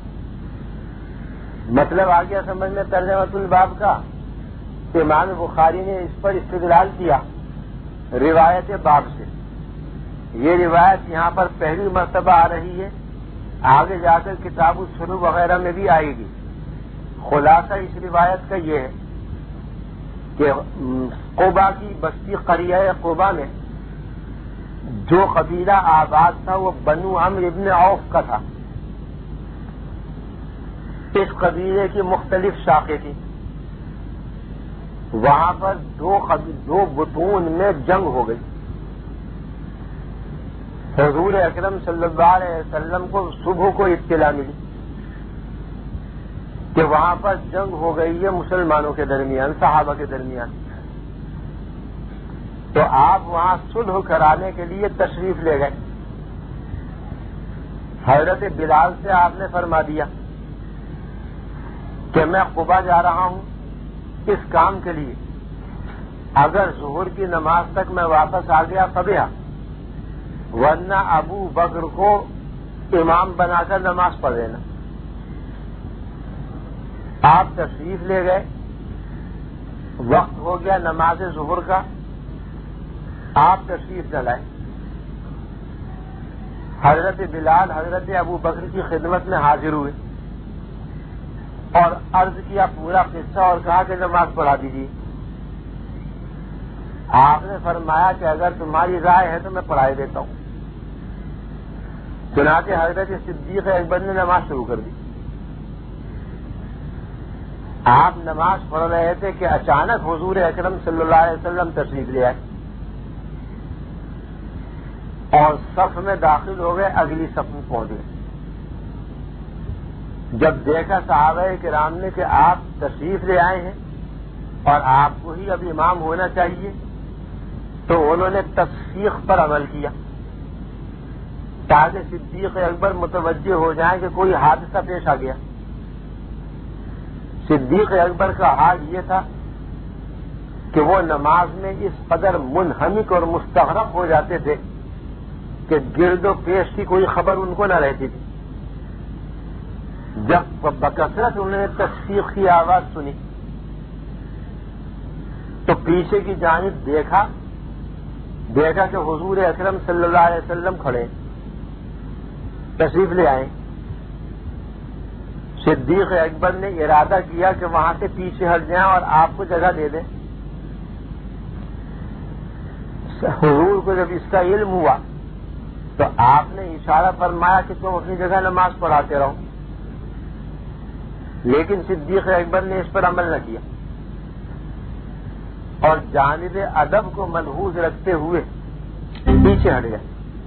مطلب آ گیا سمجھ میں ترجمۃ الباب کا؟ امام بخاری نے اس پر استدلال کیا روایت باب سے۔ یہ روایت یہاں پر پہلی مرتبہ آ رہی ہے، آگے جا کر کتاب السلوک وغیرہ میں بھی آئے گی۔ خلاصہ اس روایت کا یہ ہے کہ قبا کی بستی قریہ قبا میں جو قبیلہ آباد تھا وہ بنو عمرو ابن عوف کا تھا۔ اس قبیلے کی مختلف شاخیں تھیں، وہاں پر دو دو بطون میں جنگ ہو گئی۔ حضور اکرم صلی اللہ علیہ وسلم کو صبح کو اطلاع ملی کہ وہاں پر جنگ ہو گئی ہے مسلمانوں کے درمیان، صحابہ کے درمیان۔ تو آپ وہاں صلح کرانے کے لیے تشریف لے گئے۔ حضرت بلال سے آپ نے فرما دیا کہ میں قبا جا رہا ہوں اس کام کے لیے، اگر ظہر کی نماز تک میں واپس آ گیا فبیہا، ورنہ ابو بکر کو امام بنا کر نماز پڑھ لینا۔ آپ تشریف لے گئے، وقت ہو گیا نماز ظہر کا، آپ تشریف نہ لائے، حضرت بلال حضرت ابو بکر کی خدمت میں حاضر ہوئے اور عرض کیا پورا قصہ اور کہا کہ نماز پڑھا دیجیے۔ آپ نے فرمایا کہ اگر تمہاری رائے ہے تو میں پڑھائی دیتا ہوں۔ چنانچہ حضرت صدیق اکبر نے نماز شروع کر دی۔ آپ نماز پڑھ رہے تھے کہ اچانک حضور اکرم صلی اللہ علیہ وسلم تشریف لے آئے اور صف میں داخل ہو گئے، اگلی صف میں پہنچ گئے۔ جب دیکھا صحابہ کرام نے کہ آپ تشریف لے آئے ہیں اور آپ کو ہی اب امام ہونا چاہیے، تو انہوں نے تصفیق پر عمل کیا تاکہ صدیق اکبر متوجہ ہو جائیں کہ کوئی حادثہ پیش آ گیا۔ صدیق اکبر کا حال یہ تھا کہ وہ نماز میں اس قدر منہمک اور مستغرق ہو جاتے تھے کہ گرد و پیش کی کوئی خبر ان کو نہ رہتی تھی۔ جب بکثرت انہوں نے تصفیق کی آواز سنی تو پیچھے کی جانب دیکھا دیکھا کہ حضور اکرم صلی اللہ علیہ وسلم کھڑے، تشریف لے آئے۔ صدیق اکبر نے ارادہ کیا کہ وہاں سے پیچھے ہٹ جائیں اور آپ کو جگہ دے دیں۔ حضور کو جب اس کا علم ہوا تو آپ نے اشارہ فرمایا کہ تم اپنی جگہ نماز پڑھاتے رہو، لیکن صدیق اکبر نے اس پر عمل نہ کیا اور جانب ادب کو ملحوظ رکھتے ہوئے پیچھے ہٹ گئے۔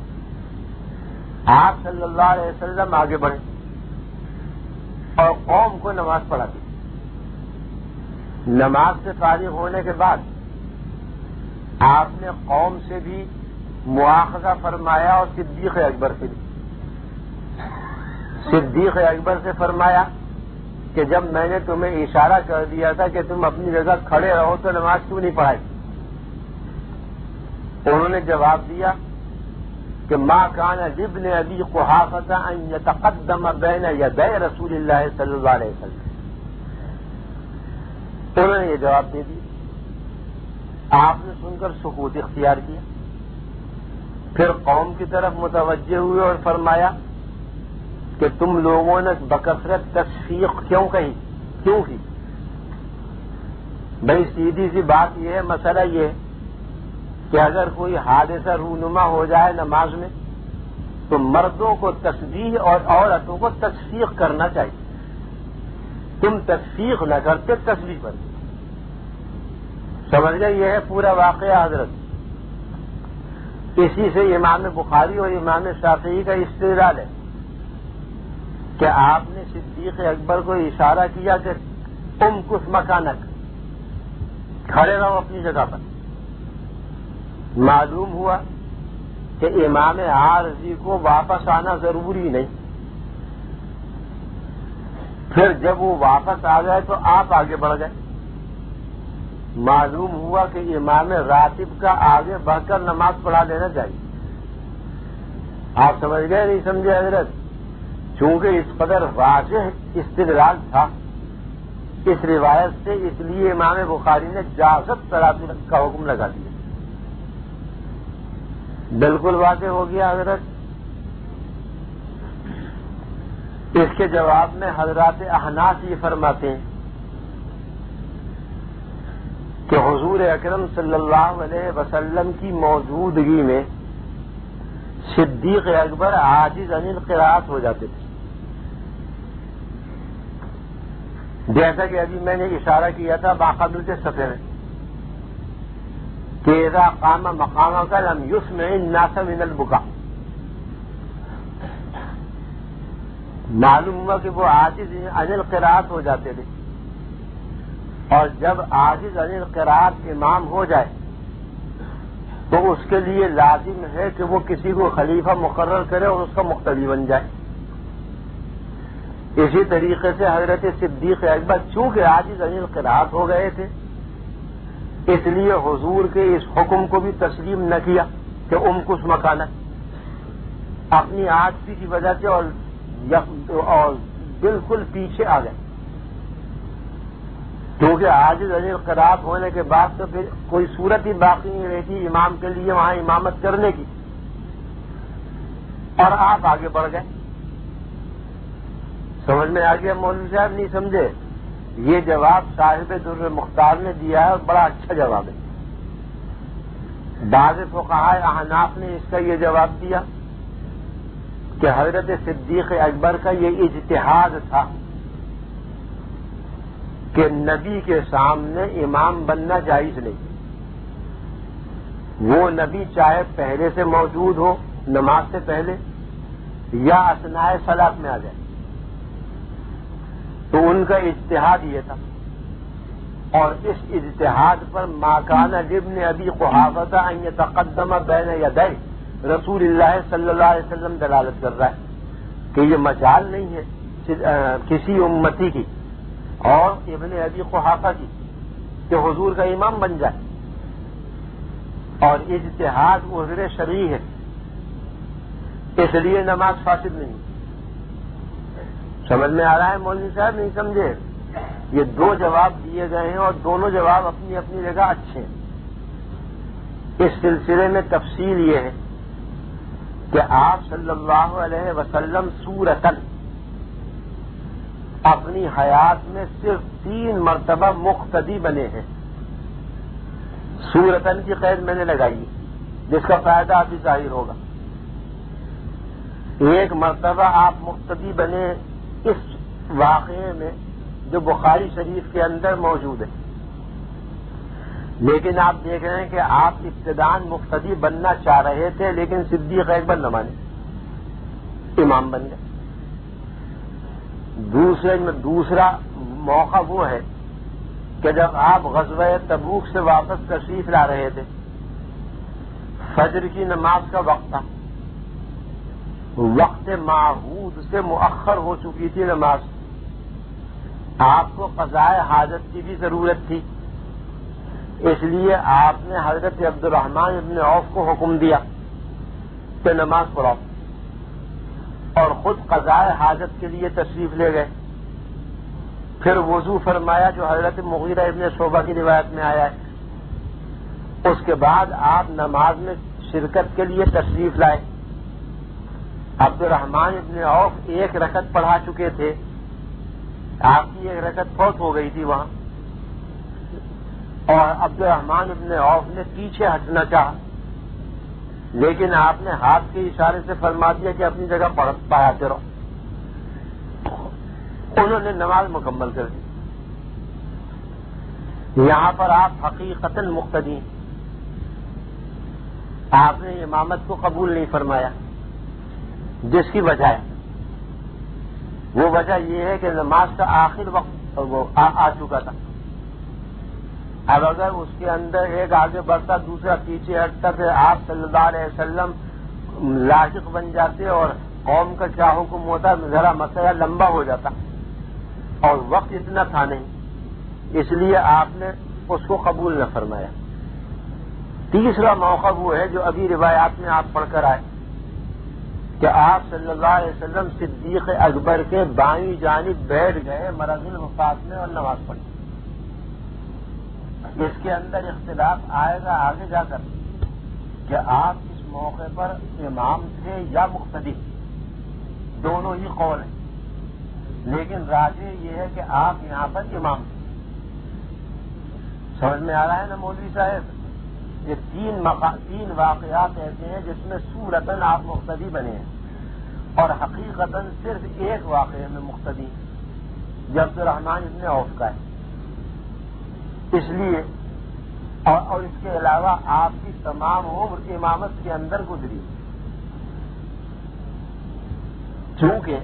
آپ صلی اللہ علیہ وسلم آگے بڑھے اور قوم کو نماز پڑھا دی۔ نماز سے فارغ ہونے کے بعد آپ نے قوم سے بھی مواخذہ فرمایا اور صدیق اکبر سے بھی۔ صدیق اکبر سے فرمایا کہ جب میں نے تمہیں اشارہ کر دیا تھا کہ تم اپنی جگہ کھڑے رہو تو نماز کیوں نہیں پڑھائی؟ انہوں نے جواب دیا کہ ما کان لابن ابی قحافہ ان یتقدم بین یدی رسول اللہ صلی اللہ علیہ وسلم۔ انہوں نے یہ جواب دے دیا۔ آپ نے سن کر سکوت اختیار کیا، پھر قوم کی طرف متوجہ ہوئے اور فرمایا کہ تم لوگوں نے بکثرت تصفیق کیوں کہی کیوں کی؟ بھائی سیدھی سی بات یہ ہے، مسئلہ یہ ہے کہ اگر کوئی حادثہ رونما ہو جائے نماز میں تو مردوں کو تسبیح اور عورتوں کو تصفیق کرنا چاہیے۔ تم تصفیق نہ کرتے، تسبیح کرتے۔ سمجھ گئے؟ یہ ہے پورا واقعہ حضرت۔ اسی سے امام بخاری اور امام شافعی کا استدلال ہے کہ آپ نے صدیق اکبر کو اشارہ کیا کہ تم کس مکانک، کھڑے رہو اپنی جگہ پر۔ معلوم ہوا کہ امام عارضی کو واپس آنا ضروری نہیں۔ پھر جب وہ واپس آ گئے تو آپ آگے بڑھ گئے۔ معلوم ہوا کہ امام راتب کا آگے بڑھ کر نماز پڑھا دینا چاہیے۔ آپ سمجھ گئے نہیں سمجھے حضرت؟ چونکہ اس قدر واضح استدلال تھا اس روایت سے، اس لیے امام بخاری نے جازت صلاۃ کا حکم لگا دیا۔ بالکل واضح ہو گیا حضرت۔ اس کے جواب میں حضرات احناف یہ فرماتے ہیں کہ حضور اکرم صلی اللہ علیہ وسلم کی موجودگی میں صدیق اکبر عاجز عن القراءت ہو جاتے تھے، جیسا کہ ابھی میں نے اشارہ کیا تھا باقبل کے صفحے میں کہ اذا قام مقامک لم یسمع الناس من البکا۔ معلوم ہوا کہ وہ عاجز عن القراءت ہو جاتے تھے، اور جب عاجز عن القراءت امام ہو جائے تو اس کے لیے لازم ہے کہ وہ کسی کو خلیفہ مقرر کرے اور اس کا مقتدی بن جائے۔ اسی طریقے سے حضرت صدیق اکبر چونکہ عاجز عن القراءت ہو گئے تھے اس لیے حضور کے اس حکم کو بھی تسلیم نہ کیا کہ ام کس مکانت، اپنی عاجزی کی وجہ سے اور اور بالکل پیچھے آ گئے، کیونکہ عاجز علیہ قرات ہونے کے بعد تو پھر کوئی صورت ہی باقی نہیں رہتی امام کے لیے وہاں امامت کرنے کی، اور آپ آگے بڑھ گئے۔ سمجھ میں آ گیا مولوی صاحب؟ نہیں سمجھے؟ یہ جواب صاحب در مختار نے دیا ہے اور بڑا اچھا جواب ہے۔ بعض فقہائے احناف نے اس کا یہ جواب دیا کہ حضرت صدیق اکبر کا یہ اجتہاد تھا کہ نبی کے سامنے امام بننا جائز نہیں، وہ نبی چاہے پہلے سے موجود ہو نماز سے پہلے یا اثناء صلاۃ میں آ جائے، تو ان کا اجتہاد یہ تھا، اور اس اجتہاد پر ما کان لابن ابی قحافہ ان یتقدم بین یدی رسول اللہ صلی اللہ علیہ وسلم دلالت کر رہا ہے کہ یہ مجال نہیں ہے کسی امتی کی اور ابن ابی قحافہ کی کہ حضور کا امام بن جائے، اور اجتہاد عذر شرعی ہے، اس لیے نماز فاسد نہیں۔ سمجھ میں آ رہا ہے مولوی صاحب؟ نہیں سمجھے؟ یہ دو جواب دیے گئے ہیں اور دونوں جواب اپنی اپنی جگہ اچھے ہیں۔ اس سلسلے میں تفصیل یہ ہے کہ آپ صلی اللہ علیہ وسلم سورتن اپنی حیات میں صرف تین مرتبہ مقتدی بنے ہیں۔ سورتن کی قید میں نے لگائی جس کا فائدہ ابھی ظاہر ہوگا۔ ایک مرتبہ آپ مقتدی بنے اس واقعے میں جو بخاری شریف کے اندر موجود ہے، لیکن آپ دیکھ رہے ہیں کہ آپ ابتداءً مقتدی بننا چاہ رہے تھے لیکن صدیق اکبر نہ مانے، امام بن گئے۔ دوسرے میں دوسرا موقع وہ ہے کہ جب آپ غزوہ تبوک سے واپس تشریف لا رہے تھے، فجر کی نماز کا وقت تھا، وقت معہود سے مؤخر ہو چکی تھی نماز، آپ کو قضاء حاجت کی بھی ضرورت تھی، اس لیے آپ نے حضرت عبد الرحمن ابن عوف کو حکم دیا کہ نماز پڑھاؤ، اور خود قضاء حاجت کے لیے تشریف لے گئے۔ پھر وضو فرمایا جو حضرت مغیرہ ابن شعبہ کی روایت میں آیا ہے، اس کے بعد آپ نماز میں شرکت کے لیے تشریف لائے۔ عبد الرحمن ابن عوف ایک رکعت پڑھا چکے تھے، آپ کی ایک رکعت فوت ہو گئی تھی وہاں، اور عبد الرحمن ابن عوف نے پیچھے ہٹنا چاہا، لیکن آپ نے ہاتھ کے اشارے سے فرما دیا کہ اپنی جگہ پڑھاتے رہو۔ انہوں نے نماز مکمل کر دی۔ یہاں پر آپ حقیقتاً مقتدی، آپ نے امامت کو قبول نہیں فرمایا، جس کی وجہ ہے وہ وجہ یہ ہے کہ نماز کا آخر وقت وہ آ, آ چکا تھا۔ اب اگر اس کے اندر ایک آگے بڑھتا دوسرا پیچھے ہٹتا تو آپ صلی اللہ علیہ وسلم لاحق بن جاتے اور قوم کا کیا حکم ہوتا ذرا مسئلہ لمبا ہو جاتا، اور وقت اتنا تھا نہیں، اس لیے آپ نے اس کو قبول نہ فرمایا۔ تیسرا موقع وہ ہے جو ابھی روایات میں آپ پڑھ کر آئے کہ آپ صلی اللہ علیہ وسلم صدیق اکبر کے بائیں جانب بیٹھ گئے مرض الوفات میں اور نماز پڑھی۔ اس کے اندر اختلاف آئے گا آگے جا کر کہ آپ اس موقع پر امام تھے یا مقتدی، دونوں ہی قول ہیں، لیکن راجح یہ ہے کہ آپ یہاں پر امام تھے۔ سمجھ میں آ رہا ہے نا مولوی صاحب؟ یہ تین مقا... تین واقعات ایسے ہیں جس میں صورتاً آپ مقتدی بنے ہیں، اور حقیقتاً صرف ایک واقعے میں مقتدی جو عبد الرحمن ابن عوف کا ہے۔ اس لیے اور, اور اس کے علاوہ آپ کی تمام عمر امامت کے اندر گزری، چونکہ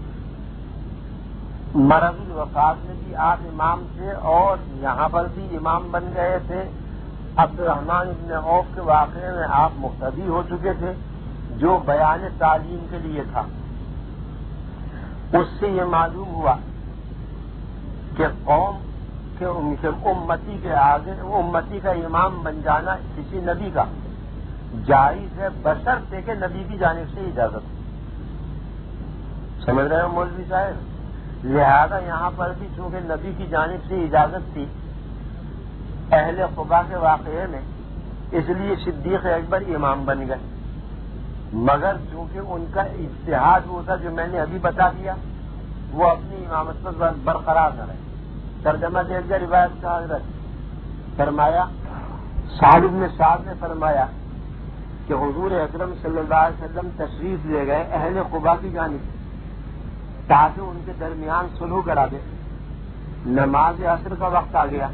مرض الوفات میں بھی آپ امام تھے اور یہاں پر بھی امام بن گئے تھے۔ عبد الرحمن ابن عوف کے واقعے میں آپ مقتدی ہو چکے تھے جو بیان تعلیم کے لیے تھا۔ اس سے یہ معلوم ہوا کہ قوم کہ ان کے امتی کے آگے امتی کا امام بن جانا کسی نبی کا جائز ہے بشرطے کہ نبی کی جانب سے اجازت ہو. سمجھ رہے ہیں مولوی صاحب؟ لہذا یہاں پر بھی چونکہ نبی کی جانب سے اجازت تھی اہل قباء کے واقعے میں، اس لیے صدیق اکبر امام بن گئے. مگر چونکہ ان کا اجتہاد وہ تھا جو میں نے ابھی بتا دیا، وہ اپنی امامت پر برقرار نہ رہے. ترجمہ دیکھ کر روایت کا حضرت فرمایا، سعد بن سعد نے فرمایا کہ حضور اکرم صلی اللہ علیہ وسلم تشریف لے گئے اہل قباء کی جانب تاکہ ان کے درمیان صلح کرا دے. نماز عصر کا وقت آ گیا.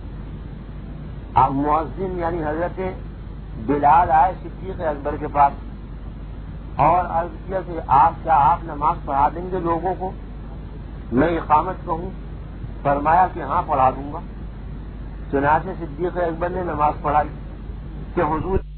اب مؤذن یعنی حضرت بلال آئے صدیق اکبر کے پاس اور عرض کیا کہ آپ کیا آپ نماز پڑھا دیں گے لوگوں کو؟ میں اقامت کہوں؟ فرمایا کہ ہاں پڑھا دوں گا. چنانچہ صدیق اکبر نے نماز پڑھائی کہ حضور